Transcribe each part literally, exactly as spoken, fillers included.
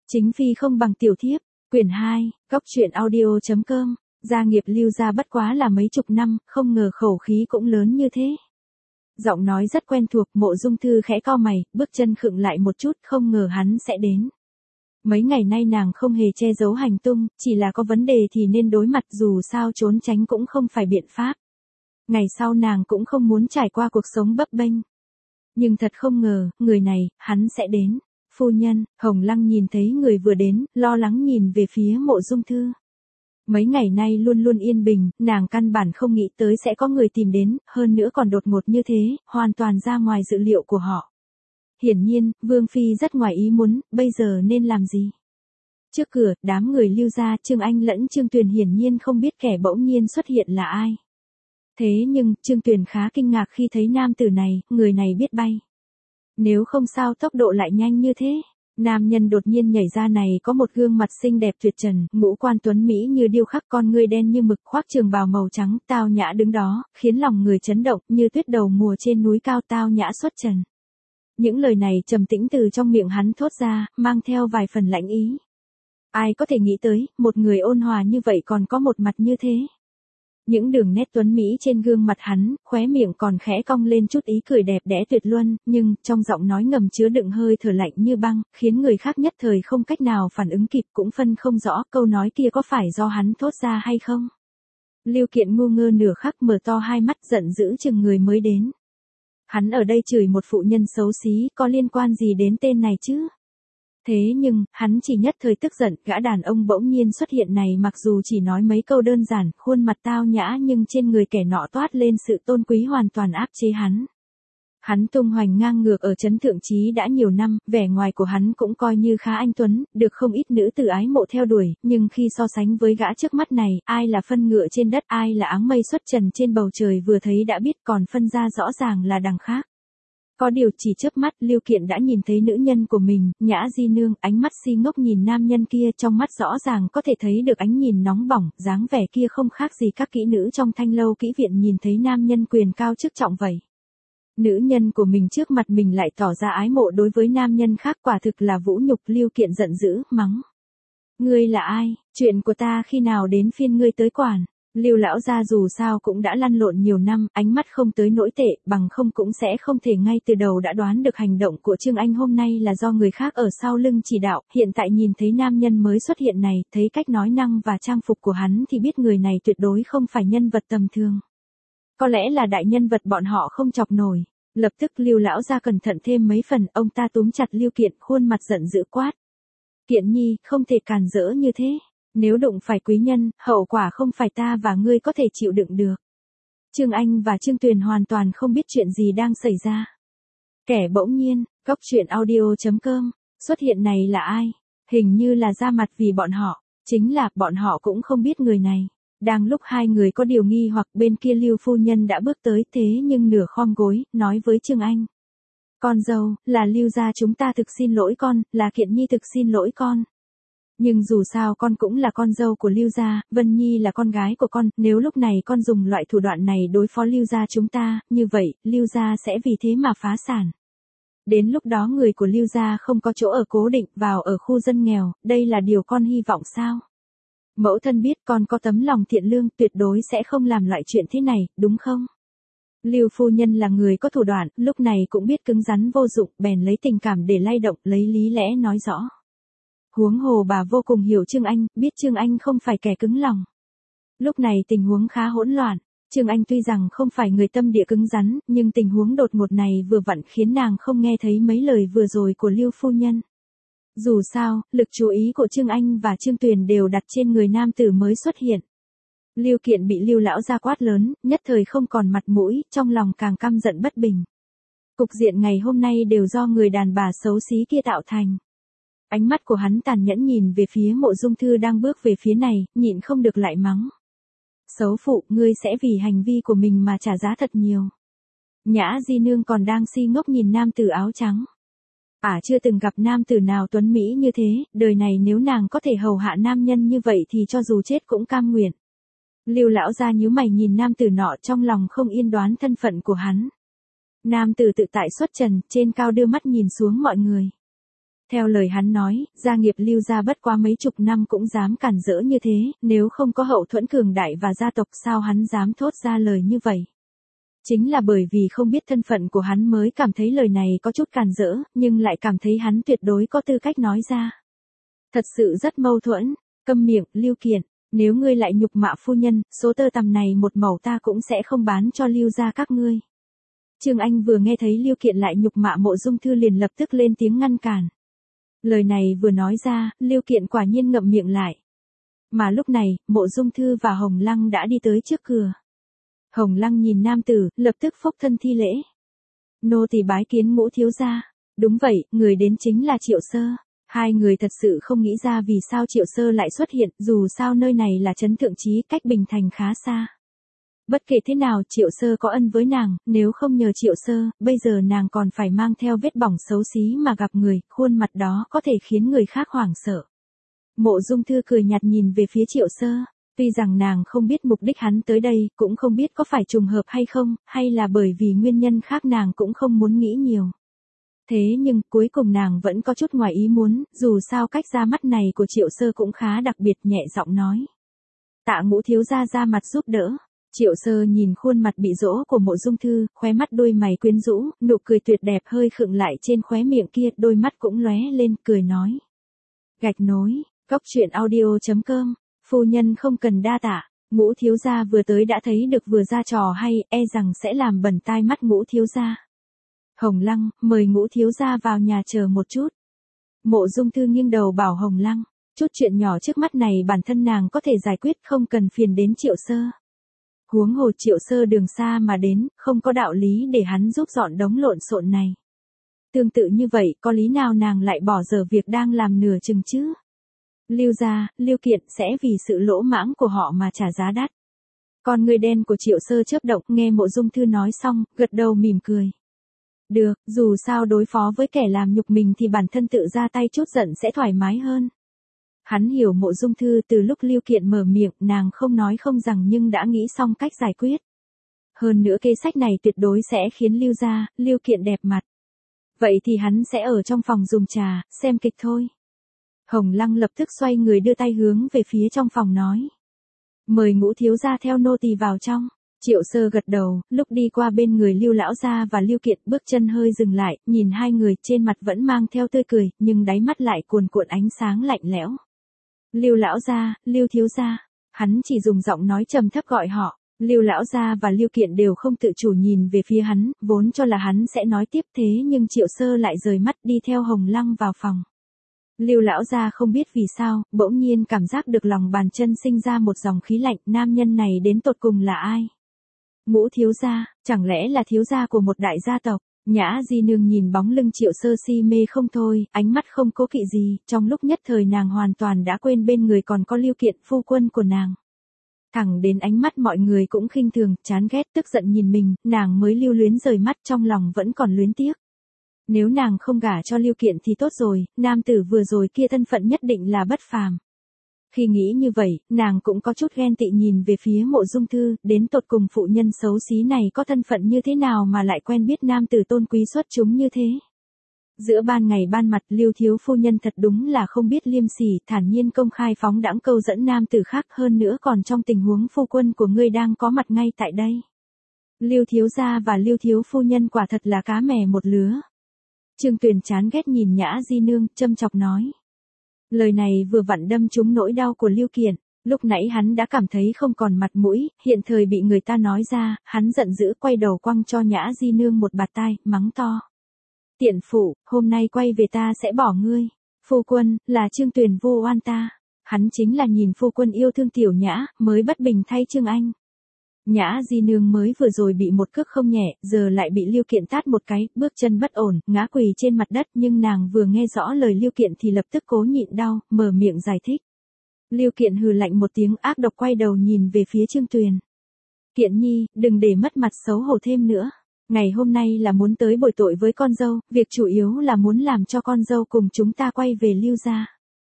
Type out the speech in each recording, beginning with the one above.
Chính phi không bằng tiểu thiếp, quyển hai, góc truyện audio.com, gia nghiệp Lưu gia bất quá là mấy chục năm, không ngờ khẩu khí cũng lớn như thế. Giọng nói rất quen thuộc, Mộ Dung Thư khẽ cau mày, bước chân khựng lại một chút, không ngờ hắn sẽ đến. Mấy ngày nay nàng không hề che giấu hành tung, chỉ là có vấn đề thì nên đối mặt, dù sao trốn tránh cũng không phải biện pháp. Ngày sau nàng cũng không muốn trải qua cuộc sống bấp bênh. Nhưng thật không ngờ, người này, hắn sẽ đến. Phu nhân, Hồng Lăng nhìn thấy người vừa đến, lo lắng nhìn về phía Mộ Dung Thư. Mấy ngày nay luôn luôn yên bình, nàng căn bản không nghĩ tới sẽ có người tìm đến, hơn nữa còn đột ngột như thế, hoàn toàn ra ngoài dự liệu của họ. Hiển nhiên, Vương Phi rất ngoài ý muốn, bây giờ nên làm gì? Trước cửa, đám người Lưu gia, Trương Anh lẫn Trương Tuyền hiển nhiên không biết kẻ bỗng nhiên xuất hiện là ai. Thế nhưng, Trương Tuyền khá kinh ngạc khi thấy nam tử này, người này biết bay. Nếu không sao tốc độ lại nhanh như thế. Nam nhân đột nhiên nhảy ra này có một gương mặt xinh đẹp tuyệt trần, ngũ quan tuấn mỹ như điêu khắc, con ngươi đen như mực, khoác trường bào màu trắng, tao nhã đứng đó, khiến lòng người chấn động, như tuyết đầu mùa trên núi cao, tao nhã xuất trần. Những lời này trầm tĩnh từ trong miệng hắn thốt ra, mang theo vài phần lãnh ý. Ai có thể nghĩ tới, một người ôn hòa như vậy còn có một mặt như thế. Những đường nét tuấn mỹ trên gương mặt hắn, khóe miệng còn khẽ cong lên chút ý cười đẹp đẽ tuyệt luân, nhưng trong giọng nói ngầm chứa đựng hơi thở lạnh như băng, khiến người khác nhất thời không cách nào phản ứng kịp, cũng phân không rõ câu nói kia có phải do hắn thốt ra hay không. Lưu Kiện ngu ngơ nửa khắc, mở to hai mắt giận dữ chừng người mới đến. Hắn ở đây chửi một phụ nhân xấu xí, có liên quan gì đến tên này chứ? Thế nhưng, hắn chỉ nhất thời tức giận, gã đàn ông bỗng nhiên xuất hiện này mặc dù chỉ nói mấy câu đơn giản, khuôn mặt tao nhã nhưng trên người kẻ nọ toát lên sự tôn quý hoàn toàn áp chế hắn. Hắn tung hoành ngang ngược ở trấn thượng trí đã nhiều năm, vẻ ngoài của hắn cũng coi như khá anh tuấn, được không ít nữ tử ái mộ theo đuổi, nhưng khi so sánh với gã trước mắt này, ai là phân ngựa trên đất, ai là áng mây xuất trần trên bầu trời vừa thấy đã biết, còn phân ra rõ ràng là đằng khác. Có điều chỉ chớp mắt, Lưu Kiện đã nhìn thấy nữ nhân của mình, Nhã Di Nương, ánh mắt si ngốc nhìn nam nhân kia, trong mắt rõ ràng có thể thấy được ánh nhìn nóng bỏng, dáng vẻ kia không khác gì các kỹ nữ trong thanh lâu kỹ viện nhìn thấy nam nhân quyền cao chức trọng vậy. Nữ nhân của mình trước mặt mình lại tỏ ra ái mộ đối với nam nhân khác, quả thực là vũ nhục. Lưu Kiện giận dữ, mắng. Ngươi là ai? Chuyện của ta khi nào đến phiên ngươi tới quản? Lưu lão gia dù sao cũng đã lăn lộn nhiều năm, ánh mắt không tới nỗi tệ, bằng không cũng sẽ không thể ngay từ đầu đã đoán được hành động của Trương Anh hôm nay là do người khác ở sau lưng chỉ đạo, hiện tại nhìn thấy nam nhân mới xuất hiện này, thấy cách nói năng và trang phục của hắn thì biết người này tuyệt đối không phải nhân vật tầm thường. Có lẽ là đại nhân vật bọn họ không chọc nổi. Lập tức Lưu lão gia cẩn thận thêm mấy phần, ông ta túm chặt Lưu Kiện, khuôn mặt giận dữ quát. Kiện nhi, không thể càn rỡ như thế. Nếu đụng phải quý nhân, hậu quả không phải ta và ngươi có thể chịu đựng được. Trương Anh và Trương Tuyền hoàn toàn không biết chuyện gì đang xảy ra. Kẻ bỗng nhiên, góc truyện audio.com, xuất hiện này là ai? Hình như là ra mặt vì bọn họ, chính là bọn họ cũng không biết người này. Đang lúc hai người có điều nghi hoặc, bên kia Lưu phu nhân đã bước tới, thế nhưng nửa khom gối, nói với Trương Anh. Con dâu, là Lưu gia chúng ta thực xin lỗi con, là Kiện nhi thực xin lỗi con. Nhưng dù sao con cũng là con dâu của Lưu gia, Vân Nhi là con gái của con, nếu lúc này con dùng loại thủ đoạn này đối phó Lưu gia chúng ta, như vậy, Lưu gia sẽ vì thế mà phá sản. Đến lúc đó người của Lưu gia không có chỗ ở cố định, vào ở khu dân nghèo, đây là điều con hy vọng sao? Mẫu thân biết con có tấm lòng thiện lương, tuyệt đối sẽ không làm loại chuyện thế này, đúng không? Lưu phu nhân là người có thủ đoạn, lúc này cũng biết cứng rắn vô dụng, bèn lấy tình cảm để lay động, lấy lý lẽ nói rõ. Huống hồ bà vô cùng hiểu Trương Anh, biết Trương Anh không phải kẻ cứng lòng. Lúc này tình huống khá hỗn loạn, Trương Anh tuy rằng không phải người tâm địa cứng rắn, nhưng tình huống đột ngột này vừa vặn khiến nàng không nghe thấy mấy lời vừa rồi của Lưu phu nhân. Dù sao, lực chú ý của Trương Anh và Trương Tuyền đều đặt trên người nam tử mới xuất hiện. Lưu Kiện bị Lưu lão gia quát lớn, nhất thời không còn mặt mũi, trong lòng càng căm giận bất bình. Cục diện ngày hôm nay đều do người đàn bà xấu xí kia tạo thành. Ánh mắt của hắn tàn nhẫn nhìn về phía Mộ Dung Thư đang bước về phía này, nhịn không được lại mắng. Xấu phụ, ngươi sẽ vì hành vi của mình mà trả giá thật nhiều. Nhã Di Nương còn đang si ngốc nhìn nam tử áo trắng. Ả à, chưa từng gặp nam tử nào tuấn mỹ như thế, đời này nếu nàng có thể hầu hạ nam nhân như vậy thì cho dù chết cũng cam nguyện. Lưu lão gia nhíu mày nhìn nam tử nọ, trong lòng không yên đoán thân phận của hắn. Nam tử tự tại xuất trần, trên cao đưa mắt nhìn xuống mọi người. Theo lời hắn nói, gia nghiệp Lưu gia bất quá mấy chục năm cũng dám cản rỡ như thế, nếu không có hậu thuẫn cường đại và gia tộc sao hắn dám thốt ra lời như vậy. Chính là bởi vì không biết thân phận của hắn mới cảm thấy lời này có chút càn rỡ, nhưng lại cảm thấy hắn tuyệt đối có tư cách nói ra. Thật sự rất mâu thuẫn, câm miệng, Lưu Kiện, nếu ngươi lại nhục mạ phu nhân, số tơ tằm này một mẩu ta cũng sẽ không bán cho Lưu gia các ngươi. Trương Anh vừa nghe thấy Lưu Kiện lại nhục mạ Mộ Dung Thư liền lập tức lên tiếng ngăn cản. Lời này vừa nói ra, Lưu Kiện quả nhiên ngậm miệng lại. Mà lúc này, Mộ Dung Thư và Hồng Lăng đã đi tới trước cửa. Hồng Lăng nhìn nam tử, lập tức phúc thân thi lễ. Nô tỳ bái kiến Ngũ thiếu gia. Đúng vậy, người đến chính là Triệu Sơ. Hai người thật sự không nghĩ ra vì sao Triệu Sơ lại xuất hiện, dù sao nơi này là trấn Thượng Chí, cách Bình Thành khá xa. Bất kể thế nào Triệu Sơ có ân với nàng, nếu không nhờ Triệu Sơ, bây giờ nàng còn phải mang theo vết bỏng xấu xí mà gặp người, khuôn mặt đó có thể khiến người khác hoảng sợ. Mộ Dung Thư cười nhạt nhìn về phía Triệu Sơ, tuy rằng nàng không biết mục đích hắn tới đây, cũng không biết có phải trùng hợp hay không, hay là bởi vì nguyên nhân khác nàng cũng không muốn nghĩ nhiều. Thế nhưng cuối cùng nàng vẫn có chút ngoài ý muốn, dù sao cách ra mắt này của Triệu Sơ cũng khá đặc biệt, nhẹ giọng nói. Tạ Ngũ thiếu gia ra mặt giúp đỡ. Triệu Sơ nhìn khuôn mặt bị dỗ của Mộ Dung Thư, khóe mắt đôi mày quyến rũ, nụ cười tuyệt đẹp hơi khựng lại trên khóe miệng kia, đôi mắt cũng lóe lên, cười nói. Gạch nối, góc truyện audio chấm com, phu nhân không cần đa tạ, Ngũ thiếu gia vừa tới đã thấy được vừa ra trò hay, e rằng sẽ làm bẩn tai mắt Ngũ thiếu gia. Hồng Lăng, mời Ngũ thiếu gia vào nhà chờ một chút. Mộ Dung Thư nghiêng đầu bảo Hồng Lăng, chút chuyện nhỏ trước mắt này bản thân nàng có thể giải quyết, không cần phiền đến Triệu Sơ. Huống hồ Triệu Sơ đường xa mà đến, không có đạo lý để hắn giúp dọn đống lộn xộn này. Tương tự như vậy, có lý nào nàng lại bỏ dở việc đang làm nửa chừng chứ? Lưu gia, Lưu Kiện sẽ vì sự lỗ mãng của họ mà trả giá đắt. Con người đen của Triệu Sơ chớp động, nghe Mộ Dung Thư nói xong, gật đầu mỉm cười. Được, dù sao đối phó với kẻ làm nhục mình thì bản thân tự ra tay chút giận sẽ thoải mái hơn. Hắn hiểu Mộ Dung Thư, từ lúc Lưu Kiện mở miệng, nàng không nói không rằng nhưng đã nghĩ xong cách giải quyết. Hơn nữa kế sách này tuyệt đối sẽ khiến Lưu gia, Lưu Kiện đẹp mặt. Vậy thì hắn sẽ ở trong phòng dùng trà, xem kịch thôi. Hồng Lăng lập tức xoay người đưa tay hướng về phía trong phòng nói. Mời Ngũ thiếu gia theo nô tỳ vào trong. Triệu Sơ gật đầu, lúc đi qua bên người Lưu lão gia và Lưu Kiện, bước chân hơi dừng lại, nhìn hai người, trên mặt vẫn mang theo tươi cười, nhưng đáy mắt lại cuồn cuộn ánh sáng lạnh lẽo. Lưu lão gia, Lưu thiếu gia, hắn chỉ dùng giọng nói trầm thấp gọi họ. Lưu lão gia và Lưu Kiện đều không tự chủ nhìn về phía hắn, vốn cho là hắn sẽ nói tiếp, thế nhưng Triệu Sơ lại rời mắt đi theo Hồng Lăng vào phòng. Lưu lão gia không biết vì sao, bỗng nhiên cảm giác được lòng bàn chân sinh ra một dòng khí lạnh, nam nhân này đến tột cùng là ai? Ngũ thiếu gia, chẳng lẽ là thiếu gia của một đại gia tộc? Nhã Di Nương nhìn bóng lưng Triệu Sơ si mê không thôi, ánh mắt không cố kỵ gì, trong lúc nhất thời nàng hoàn toàn đã quên bên người còn có Lưu Kiện, phu quân của nàng. Thẳng đến ánh mắt mọi người cũng khinh thường, chán ghét, tức giận nhìn mình, nàng mới lưu luyến rời mắt, trong lòng vẫn còn luyến tiếc. Nếu nàng không gả cho Lưu Kiện thì tốt rồi, nam tử vừa rồi kia thân phận nhất định là bất phàm. Khi nghĩ như vậy, nàng cũng có chút ghen tị nhìn về phía Mộ Dung Thư, đến tột cùng phụ nhân xấu xí này có thân phận như thế nào mà lại quen biết nam tử tôn quý xuất chúng như thế. Giữa ban ngày ban mặt, Lưu thiếu phu nhân thật đúng là không biết liêm sỉ, thản nhiên công khai phóng đãng câu dẫn nam tử khác, hơn nữa còn trong tình huống phu quân của ngươi đang có mặt ngay tại đây. Lưu thiếu gia và Lưu thiếu phu nhân quả thật là cá mè một lứa. Trương Tuyền chán ghét nhìn Nhã Di Nương, châm chọc nói. Lời này vừa vặn đâm trúng nỗi đau của Lưu Kiện, lúc nãy hắn đã cảm thấy không còn mặt mũi, hiện thời bị người ta nói ra, hắn giận dữ quay đầu quăng cho Nhã Di Nương một bạt tai, mắng to. Tiện phụ, hôm nay quay về ta sẽ bỏ ngươi. Phu quân, là Trương Tuyền vu oan ta. Hắn chính là nhìn phu quân yêu thương tiểu Nhã, mới bất bình thay Trương Anh. Nhã Di Nương mới vừa rồi bị một cước không nhẹ, giờ lại bị Lưu Kiện tát một cái, bước chân bất ổn, ngã quỳ trên mặt đất, nhưng nàng vừa nghe rõ lời Lưu Kiện thì lập tức cố nhịn đau, mở miệng giải thích. Lưu Kiện hừ lạnh một tiếng ác độc quay đầu nhìn về phía Trương Tuyền. Kiện nhi, đừng để mất mặt xấu hổ thêm nữa. Ngày hôm nay là muốn tới bồi tội với con dâu, việc chủ yếu là muốn làm cho con dâu cùng chúng ta quay về Lưu gia.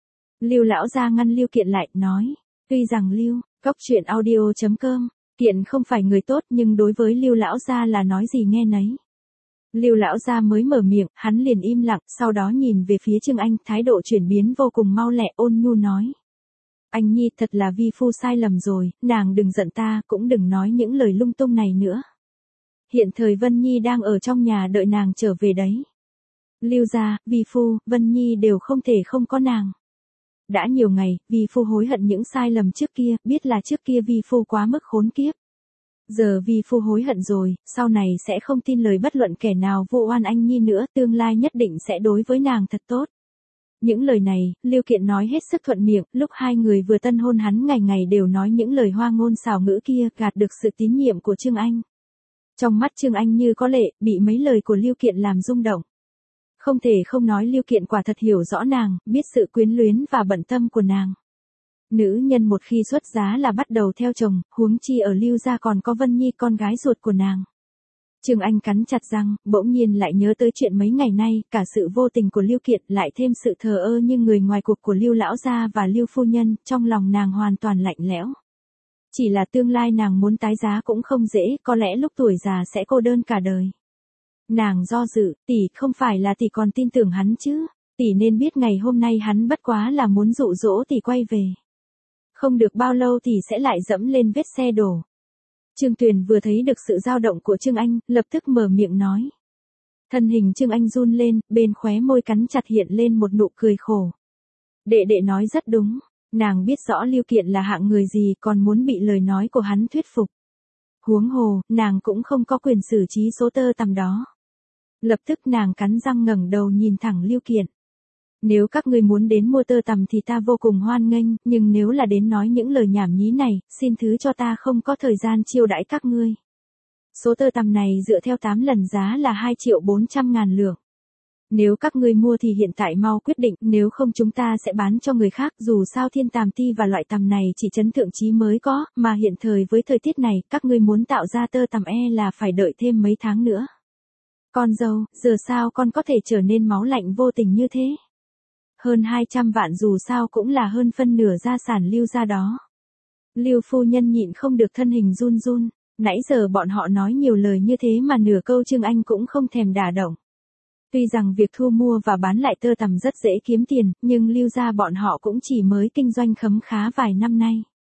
Lưu lão gia ngăn Lưu Kiện lại, nói. Tuy rằng Lưu, góc truyện audio chấm com, Kiện không phải người tốt nhưng đối với Lưu lão gia là nói gì nghe nấy. Lưu lão gia mới mở miệng, hắn liền im lặng, sau đó nhìn về phía Trương Anh, thái độ chuyển biến vô cùng mau lẹ, ôn nhu nói. Anh Nhi, thật là vi phu sai lầm rồi, nàng đừng giận ta, cũng đừng nói những lời lung tung này nữa. Hiện thời Vân Nhi đang ở trong nhà đợi nàng trở về đấy. Lưu gia, vi phu, Vân Nhi đều không thể không có nàng. Đã nhiều ngày, vi phu hối hận những sai lầm trước kia, biết là trước kia vi phu quá mức khốn kiếp. Giờ vi phu hối hận rồi, sau này sẽ không tin lời bất luận kẻ nào vu oan anh Nhi nữa, tương lai nhất định sẽ đối với nàng thật tốt. Những lời này, Lưu Kiện nói hết sức thuận miệng, lúc hai người vừa tân hôn hắn ngày ngày đều nói những lời hoa ngôn xảo ngữ kia, gạt được sự tín nhiệm của Trương Anh. Trong mắt Trương Anh như có lệ, bị mấy lời của Lưu Kiện làm rung động. Không thể không nói Lưu Kiện quả thật hiểu rõ nàng, biết sự quyến luyến và bận tâm của nàng. Nữ nhân một khi xuất giá là bắt đầu theo chồng, huống chi ở Lưu gia còn có Vân Nhi con gái ruột của nàng. Trương Anh cắn chặt răng, bỗng nhiên lại nhớ tới chuyện mấy ngày nay, cả sự vô tình của Lưu Kiện lại thêm sự thờ ơ như người ngoài cuộc của Lưu lão gia và Lưu phu nhân, trong lòng nàng hoàn toàn lạnh lẽo. Chỉ là tương lai nàng muốn tái giá cũng không dễ, có lẽ lúc tuổi già sẽ cô đơn cả đời. Nàng do dự, tỷ không phải là tỷ còn tin tưởng hắn chứ, tỷ nên biết ngày hôm nay hắn bất quá là muốn dụ dỗ tỷ quay về. Không được bao lâu tỷ sẽ lại dẫm lên vết xe đổ. Trương Tuyền vừa thấy được sự dao động của Trương Anh, lập tức mở miệng nói. Thân hình Trương Anh run lên, bên khóe môi cắn chặt hiện lên một nụ cười khổ. Đệ đệ nói rất đúng, nàng biết rõ Lưu Kiện là hạng người gì còn muốn bị lời nói của hắn thuyết phục. Huống hồ, nàng cũng không có quyền xử trí số tơ tằm đó. Lập tức nàng cắn răng ngẩng đầu nhìn thẳng Lưu Kiện. Nếu các ngươi muốn đến mua tơ tằm thì ta vô cùng hoan nghênh, nhưng nếu là đến nói những lời nhảm nhí này, xin thứ cho ta không có thời gian chiêu đãi các ngươi. Số tơ tằm này dựa theo tám lần giá là hai triệu bốn trăm ngàn lượng. Nếu các ngươi mua thì hiện tại mau quyết định, nếu không chúng ta sẽ bán cho người khác, dù sao thiên tàm ti và loại tằm này chỉ trấn thượng trí mới có, mà hiện thời với thời tiết này, các ngươi muốn tạo ra tơ tằm e là phải đợi thêm mấy tháng nữa. Con dâu, giờ sao con có thể trở nên máu lạnh vô tình như thế? Hơn hai trăm vạn dù sao cũng là hơn phân nửa gia sản Lưu gia đó. Lưu phu nhân nhịn không được thân hình run run, nãy giờ bọn họ nói nhiều lời như thế mà nửa câu Trương Anh cũng không thèm đả động. Tuy rằng việc thu mua và bán lại tơ tằm rất dễ kiếm tiền, nhưng Lưu gia bọn họ cũng chỉ mới kinh doanh khấm khá vài năm nay.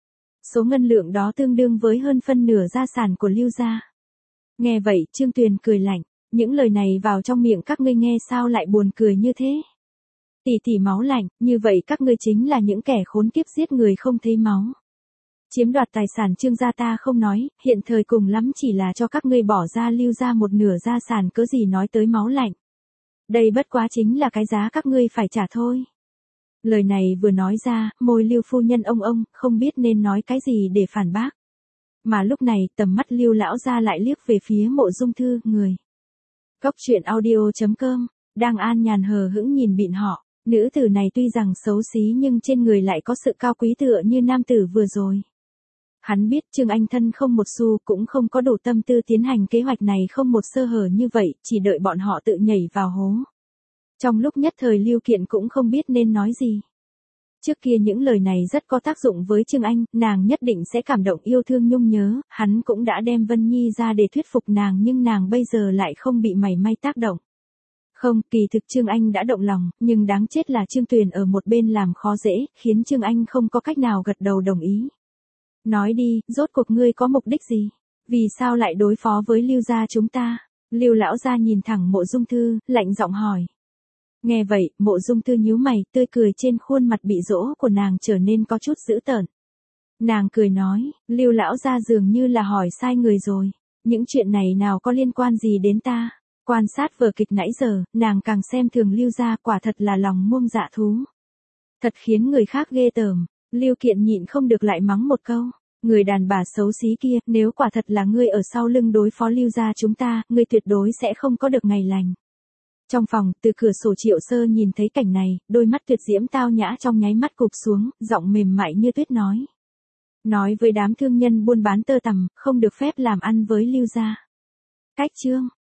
Số ngân lượng đó tương đương với hơn phân nửa gia sản của Lưu gia. Nghe vậy, Trương Tuyền cười lạnh, những lời này vào trong miệng các ngươi nghe sao lại buồn cười như thế? Tỷ tỷ máu lạnh, như vậy các ngươi chính là những kẻ khốn kiếp giết người không thấy máu. Chiếm đoạt tài sản Trương gia ta không nói, hiện thời cùng lắm chỉ là cho các ngươi bỏ ra Lưu gia một nửa gia sản, cớ gì nói tới máu lạnh. Đây bất quá chính là cái giá các ngươi phải trả thôi. Lời này vừa nói ra, môi Lưu phu nhân ông ông, không biết nên nói cái gì để phản bác. Mà lúc này, tầm mắt Lưu lão gia lại liếc về phía Mộ Dung Thư, người. Cốc truyện audio chấm com, đang an nhàn hờ hững nhìn bịn họ. Nữ tử này tuy rằng xấu xí nhưng trên người lại có sự cao quý tựa như nam tử vừa rồi. Hắn biết Trương Anh thân không một xu, cũng không có đủ tâm tư tiến hành kế hoạch này không một sơ hở như vậy, chỉ đợi bọn họ tự nhảy vào hố. Trong lúc nhất thời Lưu Kiện cũng không biết nên nói gì. Trước kia những lời này rất có tác dụng với Trương Anh, nàng nhất định sẽ cảm động yêu thương nhung nhớ, hắn cũng đã đem Vân Nhi ra để thuyết phục nàng nhưng nàng bây giờ lại không bị mảy may tác động. Không, kỳ thực Trương Anh đã động lòng, nhưng đáng chết là Trương Tuyền ở một bên làm khó dễ, khiến Trương Anh không có cách nào gật đầu đồng ý. Nói đi, rốt cuộc ngươi có mục đích gì? Vì sao lại đối phó với Lưu gia chúng ta? Lưu lão gia nhìn thẳng Mộ Dung Thư, lạnh giọng hỏi. Nghe vậy, Mộ Dung Thư nhíu mày, tươi cười trên khuôn mặt bị dỗ của nàng trở nên có chút dữ tợn. Nàng cười nói, Lưu lão gia dường như là hỏi sai người rồi, những chuyện này nào có liên quan gì đến ta? Quan sát vở kịch nãy giờ, nàng càng xem thường Lưu gia, quả thật là lòng muông dạ thú. Thật khiến người khác ghê tởm. Lưu Kiện nhịn không được lại mắng một câu. Người đàn bà xấu xí kia, nếu quả thật là ngươi ở sau lưng đối phó Lưu gia chúng ta, ngươi tuyệt đối sẽ không có được ngày lành. Trong phòng, từ cửa sổ Triệu Sơ nhìn thấy cảnh này, đôi mắt tuyệt diễm tao nhã trong nháy mắt cụp xuống, giọng mềm mại như tuyết nói. Nói với đám thương nhân buôn bán tơ tằm, không được phép làm ăn với Lưu gia. Cách chương